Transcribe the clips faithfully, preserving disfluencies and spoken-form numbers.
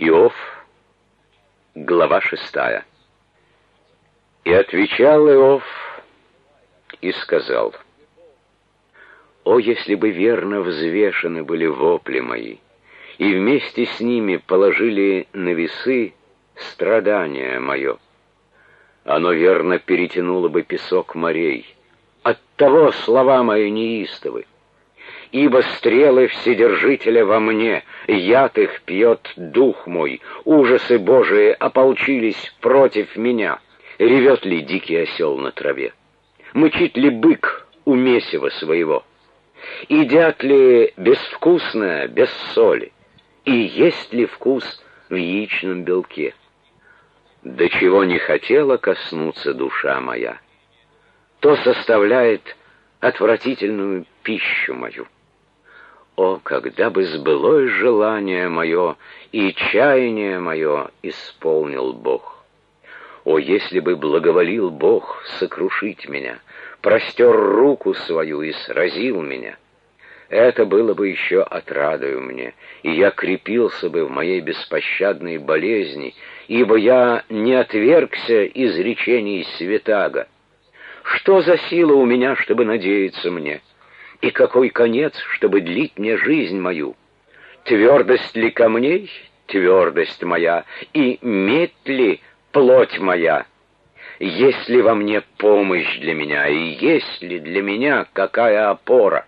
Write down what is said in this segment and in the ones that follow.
Иов, глава шестая. И отвечал Иов и сказал: «О, если бы верно взвешены были вопли мои, и вместе с ними положили на весы страдание мое, оно верно перетянуло бы песок морей. Оттого слова мои неистовы. Ибо стрелы Вседержителя во мне, яд их пьет дух мой, ужасы Божии ополчились против меня. Ревет ли дикий осел на траве? Мычит ли бык у месива своего? Едят ли безвкусное без соли? И есть ли вкус в яичном белке? До чего не хотела коснуться душа моя, то составляет отвратительную пищу мою. О, когда бы сбылось желание мое, и чаяние мое исполнил Бог! О, если бы благоволил Бог сокрушить меня, простер руку свою и сразил меня! Это было бы еще отрадою мне, и я крепился бы в моей беспощадной болезни, ибо я не отвергся изречений святаго. Что за сила у меня, чтобы надеяться мне? И какой конец, чтобы длить мне жизнь мою? Твердость ли камней, твердость моя, и медь ли плоть моя? Есть ли во мне помощь для меня, и есть ли для меня какая опора?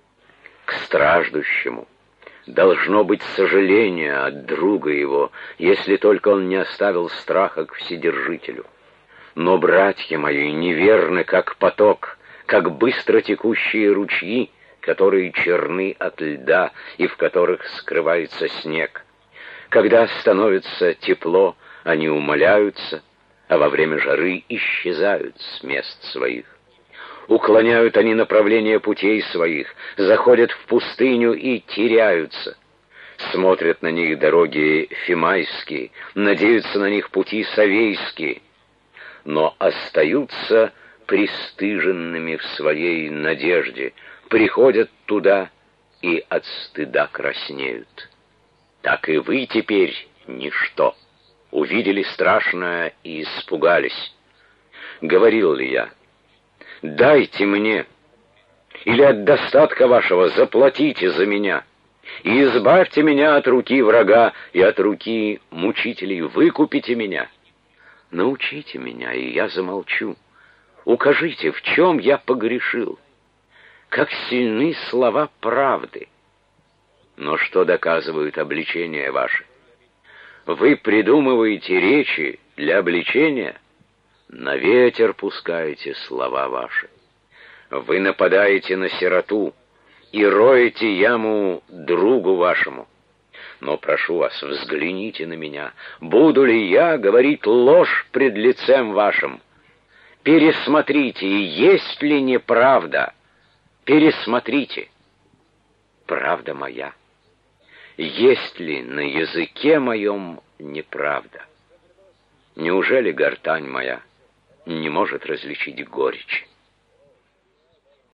К страждущему должно быть сожаление от друга его, если только он не оставил страха к Вседержителю. Но братья мои неверны, как поток, как быстро текущие ручьи, которые черны от льда и в которых скрывается снег. Когда становится тепло, они умаляются, а во время жары исчезают с мест своих. Уклоняют они направление путей своих, заходят в пустыню и теряются. Смотрят на них дороги фимайские, надеются на них пути совейские, но остаются пристыженными в своей надежде, приходят туда и от стыда краснеют. Так и вы теперь ничто. Увидели страшное и испугались. Говорил ли я: дайте мне, или от достатка вашего заплатите за меня, и избавьте меня от руки врага и от руки мучителей, выкупите меня? Научите меня, и я замолчу. Укажите, в чем я погрешил. Как сильны слова правды. Но что доказывают обличения ваши? Вы придумываете речи для обличения, на ветер пускаете слова ваши. Вы нападаете на сироту и роете яму другу вашему. Но прошу вас, взгляните на меня. Буду ли я говорить ложь пред лицем вашим? Пересмотрите, есть ли неправда. Пересмотрите. Правда моя. Есть ли на языке моем неправда? Неужели гортань моя не может различить горечь?